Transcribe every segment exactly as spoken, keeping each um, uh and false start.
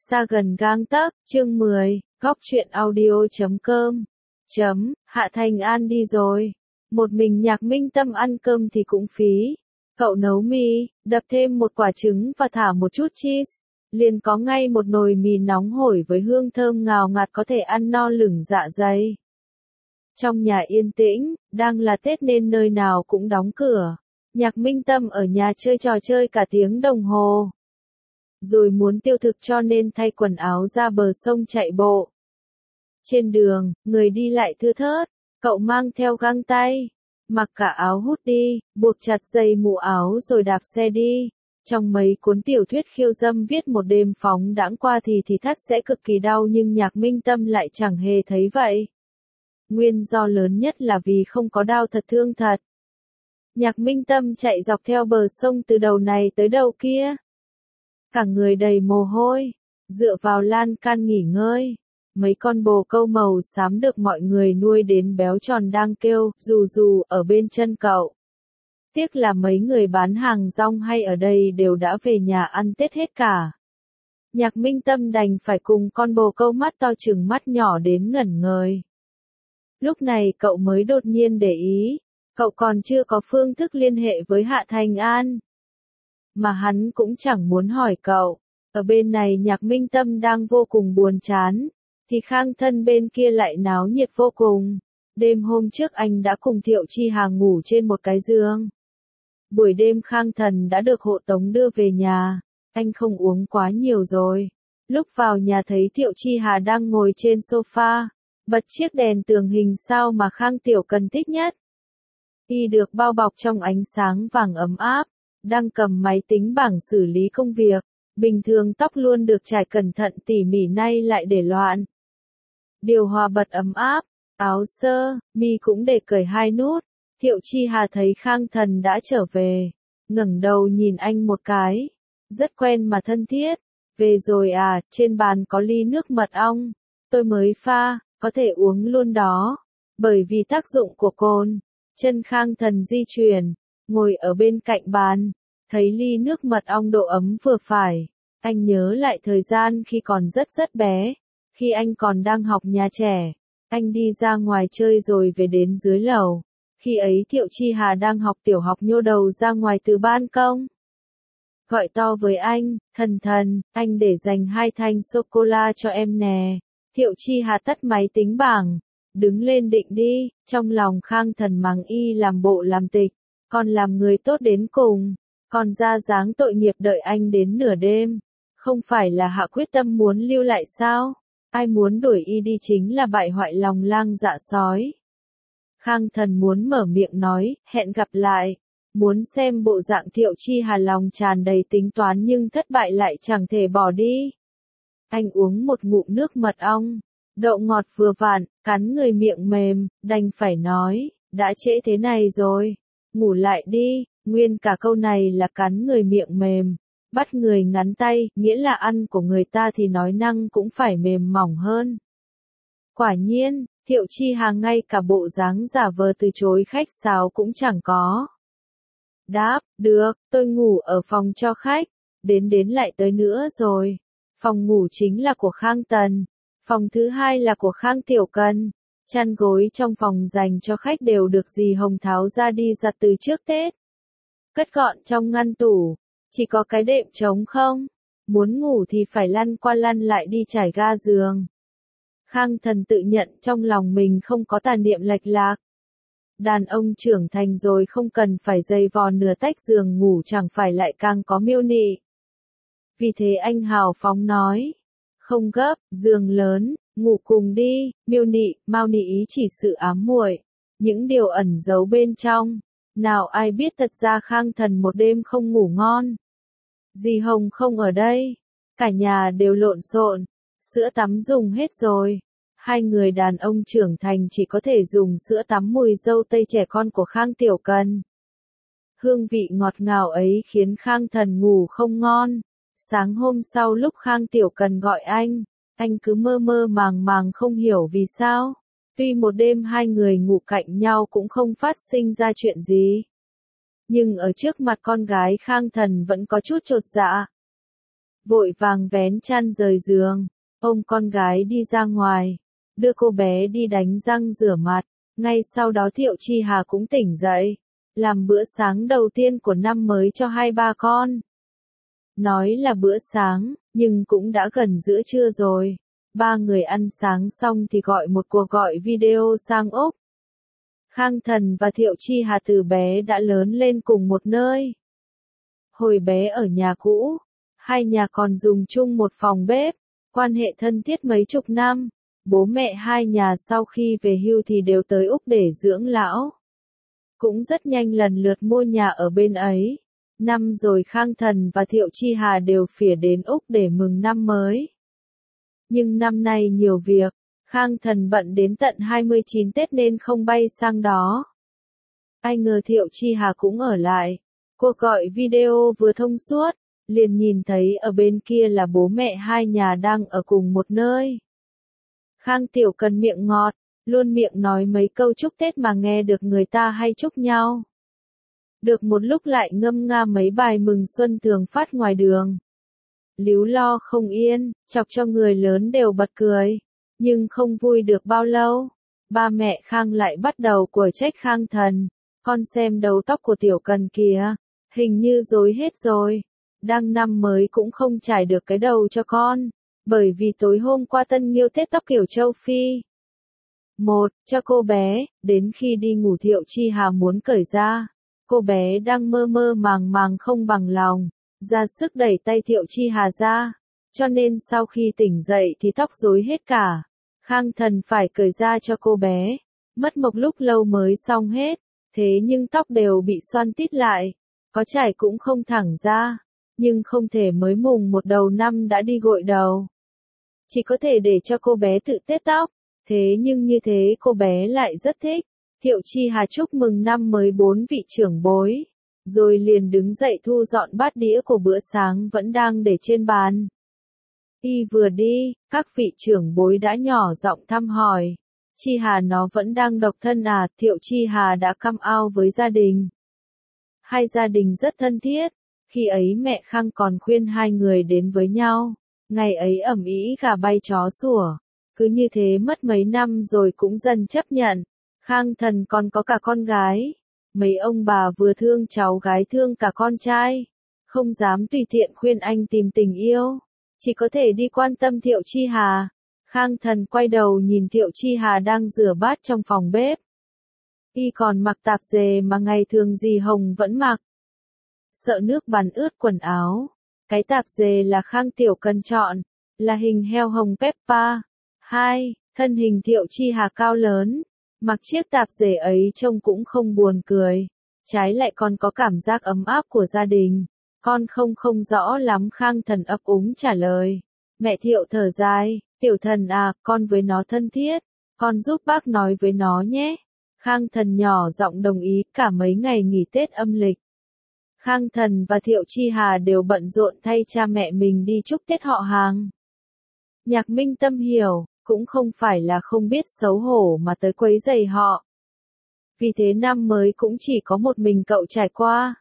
Xa gần gang tấc, chương mười, góc truyện audio chấm com. Chấm, Hạ Thành An đi rồi. Một mình Nhạc Minh Tâm ăn cơm thì cũng phí. Cậu nấu mì, đập thêm một quả trứng và thả một chút cheese. Liền có ngay một nồi mì nóng hổi với hương thơm ngào ngạt có thể ăn no lửng dạ dày. Trong nhà yên tĩnh, đang là Tết nên nơi nào cũng đóng cửa. Nhạc Minh Tâm ở nhà chơi trò chơi cả tiếng đồng hồ. Rồi muốn tiêu thực cho nên thay quần áo ra bờ sông chạy bộ. Trên đường, người đi lại thưa thớt, cậu mang theo găng tay, mặc cả áo hút đi, buộc chặt dây mũ áo rồi đạp xe đi. Trong mấy cuốn tiểu thuyết khiêu dâm viết một đêm phóng đãng qua thì thì thắt sẽ cực kỳ đau nhưng Nhạc Minh Tâm lại chẳng hề thấy vậy. Nguyên do lớn nhất là vì không có đau thật thương thật. Nhạc Minh Tâm chạy dọc theo bờ sông từ đầu này tới đầu kia. Cả người đầy mồ hôi, dựa vào lan can nghỉ ngơi. Mấy con bồ câu màu xám được mọi người nuôi đến béo tròn đang kêu, rù rù, ở bên chân cậu. Tiếc là mấy người bán hàng rong hay ở đây đều đã về nhà ăn Tết hết cả. Nhạc Minh Tâm đành phải cùng con bồ câu mắt to chừng mắt nhỏ đến ngẩn ngời. Lúc này cậu mới đột nhiên để ý, cậu còn chưa có phương thức liên hệ với Hạ Thành An. Mà hắn cũng chẳng muốn hỏi cậu. Ở bên này Nhạc Minh Tâm đang vô cùng buồn chán, thì Khang Thân bên kia lại náo nhiệt vô cùng. Đêm hôm trước anh đã cùng Thiệu Chi Hà ngủ trên một cái giường. Buổi đêm Khang Thần đã được hộ tống đưa về nhà. Anh không uống quá nhiều rồi. Lúc vào nhà thấy Thiệu Chi Hà đang ngồi trên sofa, bật chiếc đèn tường hình sao mà Khang Tiểu Cần thích nhất. Y được bao bọc trong ánh sáng vàng ấm áp, đang cầm máy tính bảng xử lý công việc. Bình thường tóc luôn được trải cẩn thận tỉ mỉ nay lại để loạn. Điều hòa bật ấm áp, áo sơ, mi cũng để cởi hai nút. Thiệu Chi Hà thấy Khang Thần đã trở về, ngẩng đầu nhìn anh một cái, rất quen mà thân thiết. Về rồi à, trên bàn có ly nước mật ong, tôi mới pha, có thể uống luôn đó. Bởi vì tác dụng của cồn, chân Khang Thần di chuyển, ngồi ở bên cạnh bàn, thấy ly nước mật ong độ ấm vừa phải. Anh nhớ lại thời gian khi còn rất rất bé, khi anh còn đang học nhà trẻ, anh đi ra ngoài chơi rồi về đến dưới lầu. Khi ấy Thiệu Chi Hà đang học tiểu học nhô đầu ra ngoài từ ban công. Gọi to với anh, thần thần, anh để dành hai thanh sô-cô-la cho em nè. Thiệu Chi Hà tắt máy tính bảng, đứng lên định đi, trong lòng Khang Thần mắng y làm bộ làm tịch, còn làm người tốt đến cùng, còn ra dáng tội nghiệp đợi anh đến nửa đêm. Không phải là hạ quyết tâm muốn lưu lại sao? Ai muốn đuổi y đi chính là bại hoại lòng lang dạ sói. Khang Thần muốn mở miệng nói, hẹn gặp lại. Muốn xem bộ dạng Thiệu Chi Hà lòng tràn đầy tính toán nhưng thất bại lại chẳng thể bỏ đi. Anh uống một ngụm nước mật ong, độ ngọt vừa vặn, cắn người miệng mềm, đành phải nói, đã trễ thế này rồi, ngủ lại đi. Nguyên cả câu này là cắn người miệng mềm, bắt người ngắn tay, nghĩa là ăn của người ta thì nói năng cũng phải mềm mỏng hơn. Quả nhiên, Thiệu Chi Hà ngay cả bộ dáng giả vờ từ chối khách sáo cũng chẳng có. Đáp, được, tôi ngủ ở phòng cho khách, đến đến lại tới nữa rồi. Phòng ngủ chính là của Khang Tần, phòng thứ hai là của Khang Tiểu Cần. Chăn gối trong phòng dành cho khách đều được dì Hồng tháo ra đi giặt từ trước Tết. Cất gọn trong ngăn tủ, chỉ có cái đệm trống không. Muốn ngủ thì phải lăn qua lăn lại đi trải ga giường. Khang Thần tự nhận trong lòng mình không có tà niệm lệch lạc. Đàn ông trưởng thành rồi không cần phải dày vò nửa tách giường ngủ chẳng phải lại càng có miêu nị. Vì thế anh hào phóng nói, không gấp, giường lớn, ngủ cùng đi. Miêu nị, mau nị ý chỉ sự ám muội, những điều ẩn giấu bên trong. Nào ai biết thật ra Khang Thần một đêm không ngủ ngon. Dì Hồng không ở đây, cả nhà đều lộn xộn, sữa tắm dùng hết rồi. Hai người đàn ông trưởng thành chỉ có thể dùng sữa tắm mùi dâu tây trẻ con của Khang Tiểu Cần. Hương vị ngọt ngào ấy khiến Khang Thần ngủ không ngon. Sáng hôm sau lúc Khang Tiểu Cần gọi anh, anh cứ mơ mơ màng màng không hiểu vì sao. Tuy một đêm hai người ngủ cạnh nhau cũng không phát sinh ra chuyện gì. Nhưng ở trước mặt con gái Khang Thần vẫn có chút chột dạ. vội vàng vén chăn rời giường, ôm con gái đi ra ngoài, đưa cô bé đi đánh răng rửa mặt. Ngay sau đó Thiệu Chi Hà cũng tỉnh dậy, làm bữa sáng đầu tiên của năm mới cho hai ba con. Nói là bữa sáng, nhưng cũng đã gần giữa trưa rồi. Ba người ăn sáng xong thì gọi một cuộc gọi video sang Úc. Khang Thần và Thiệu Chi Hà từ bé đã lớn lên cùng một nơi. Hồi bé ở nhà cũ, hai nhà còn dùng chung một phòng bếp, quan hệ thân thiết mấy chục năm. Bố mẹ hai nhà sau khi về hưu thì đều tới Úc để dưỡng lão. Cũng rất nhanh lần lượt mua nhà ở bên ấy. Năm rồi Khang Thần và Thiệu Chi Hà đều phỉa đến Úc để mừng năm mới. Nhưng năm nay nhiều việc, Khang Thần bận đến tận hai mươi chín Tết nên không bay sang đó. Ai ngờ Thiệu Chi Hà cũng ở lại. Cuộc gọi video vừa thông suốt, liền nhìn thấy ở bên kia là bố mẹ hai nhà đang ở cùng một nơi. Khang Tiểu Cần miệng ngọt, luôn miệng nói mấy câu chúc Tết mà nghe được người ta hay chúc nhau. Được một lúc lại ngâm nga mấy bài mừng xuân thường phát ngoài đường. Líu lo không yên, chọc cho người lớn đều bật cười. Nhưng không vui được bao lâu, ba mẹ Khang lại bắt đầu quở trách Khang Thần. Con xem đầu tóc của Tiểu Cần kìa, hình như rối hết rồi. Đang năm mới cũng không trải được cái đầu cho con, bởi vì tối hôm qua Tân Nghiêu tết tóc kiểu châu Phi. Một, cho cô bé, đến khi đi ngủ Thiệu Chi Hà muốn cởi ra. Cô bé đang mơ mơ màng màng không bằng lòng, ra sức đẩy tay Thiệu Chi Hà ra, cho nên sau khi tỉnh dậy thì tóc rối hết cả. Khang Thần phải cởi ra cho cô bé, mất một lúc lâu mới xong hết, thế nhưng tóc đều bị xoăn tít lại, có chải cũng không thẳng ra, nhưng không thể mới mùng một đầu năm đã đi gội đầu. Chỉ có thể để cho cô bé tự tết tóc, thế nhưng như thế cô bé lại rất thích. Thiệu Chi Hà chúc mừng năm mới bốn vị trưởng bối, rồi liền đứng dậy thu dọn bát đĩa của bữa sáng vẫn đang để trên bàn. Y vừa đi, các vị trưởng bối đã nhỏ giọng thăm hỏi. Chi Hà nó vẫn đang độc thân à? Thiệu Chi Hà đã come out với gia đình. Hai gia đình rất thân thiết, khi ấy mẹ Khang còn khuyên hai người đến với nhau. Ngày ấy ầm ĩ gà bay chó sủa, cứ như thế mất mấy năm rồi cũng dần chấp nhận. Khang Thần còn có cả con gái, mấy ông bà vừa thương cháu gái thương cả con trai, không dám tùy tiện khuyên anh tìm tình yêu, chỉ có thể đi quan tâm Thiệu Chi Hà. Khang Thần quay đầu nhìn Thiệu Chi Hà đang rửa bát trong phòng bếp. Y còn mặc tạp dề mà ngày thường dì Hồng vẫn mặc. Sợ nước bắn ướt quần áo, cái tạp dề là Khang Tiểu Cần chọn, là hình heo hồng Peppa. Hai, thân hình Thiệu Chi Hà cao lớn, mặc chiếc tạp dề ấy trông cũng không buồn cười, trái lại còn có cảm giác ấm áp của gia đình. Con không không rõ lắm. Khang Thần ấp úng trả lời. Mẹ Thiệu thở dài, Tiểu Thần à, con với nó thân thiết, con giúp bác nói với nó nhé. Khang Thần nhỏ giọng đồng ý. Cả mấy ngày nghỉ Tết âm lịch, Khang Thần và Thiệu Chi Hà đều bận rộn thay cha mẹ mình đi chúc Tết họ hàng. Nhạc Minh Tâm hiểu, cũng không phải là không biết xấu hổ mà tới quấy rầy họ. Vì thế năm mới cũng chỉ có một mình cậu trải qua.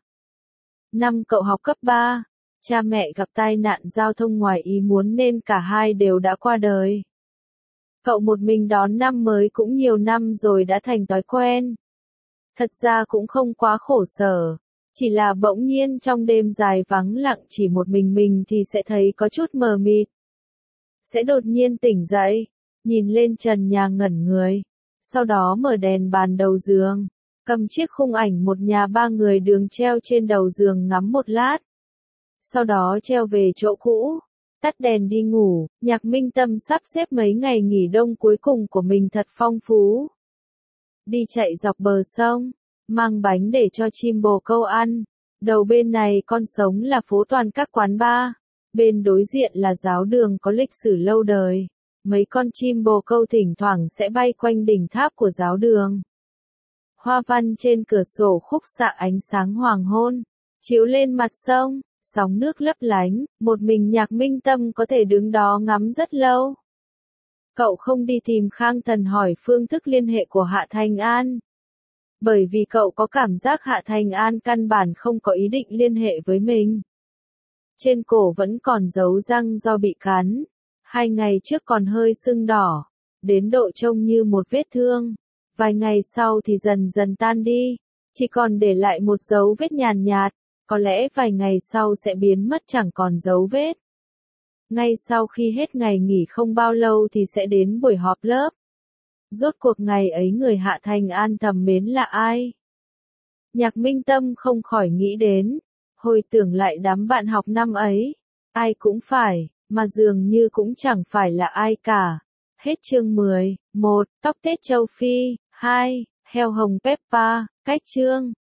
Năm cậu học cấp ba, cha mẹ gặp tai nạn giao thông ngoài ý muốn nên cả hai đều đã qua đời. Cậu một mình đón năm mới cũng nhiều năm rồi đã thành thói quen. Thật ra cũng không quá khổ sở, chỉ là bỗng nhiên trong đêm dài vắng lặng chỉ một mình mình thì sẽ thấy có chút mờ mịt. Sẽ đột nhiên tỉnh dậy, nhìn lên trần nhà ngẩn người, sau đó mở đèn bàn đầu giường, cầm chiếc khung ảnh một nhà ba người đường treo trên đầu giường ngắm một lát. Sau đó treo về chỗ cũ, tắt đèn đi ngủ. Nhạc Minh Tâm sắp xếp mấy ngày nghỉ đông cuối cùng của mình thật phong phú. Đi chạy dọc bờ sông, mang bánh để cho chim bồ câu ăn. Đầu bên này con sống là phố toàn các quán bar, bên đối diện là giáo đường có lịch sử lâu đời. Mấy con chim bồ câu thỉnh thoảng sẽ bay quanh đỉnh tháp của giáo đường. Hoa văn trên cửa sổ khúc xạ ánh sáng hoàng hôn, chiếu lên mặt sông, sóng nước lấp lánh, một mình Nhạc Minh Tâm có thể đứng đó ngắm rất lâu. Cậu không đi tìm Khang Thần hỏi phương thức liên hệ của Hạ Thành An, bởi vì cậu có cảm giác Hạ Thành An căn bản không có ý định liên hệ với mình. Trên cổ vẫn còn dấu răng do bị cắn. Hai ngày trước còn hơi sưng đỏ, đến độ trông như một vết thương. Vài ngày sau thì dần dần tan đi, chỉ còn để lại một dấu vết nhàn nhạt, có lẽ vài ngày sau sẽ biến mất chẳng còn dấu vết. Ngay sau khi hết ngày nghỉ không bao lâu thì sẽ đến buổi họp lớp. Rốt cuộc ngày ấy người Hạ Thành An thầm mến là ai? Nhạc Minh Tâm không khỏi nghĩ đến, hồi tưởng lại đám bạn học năm ấy, ai cũng phải, mà dường như cũng chẳng phải là ai cả. Hết chương mười, một, tóc Tết châu Phi, hai, heo hồng Peppa, cách chương.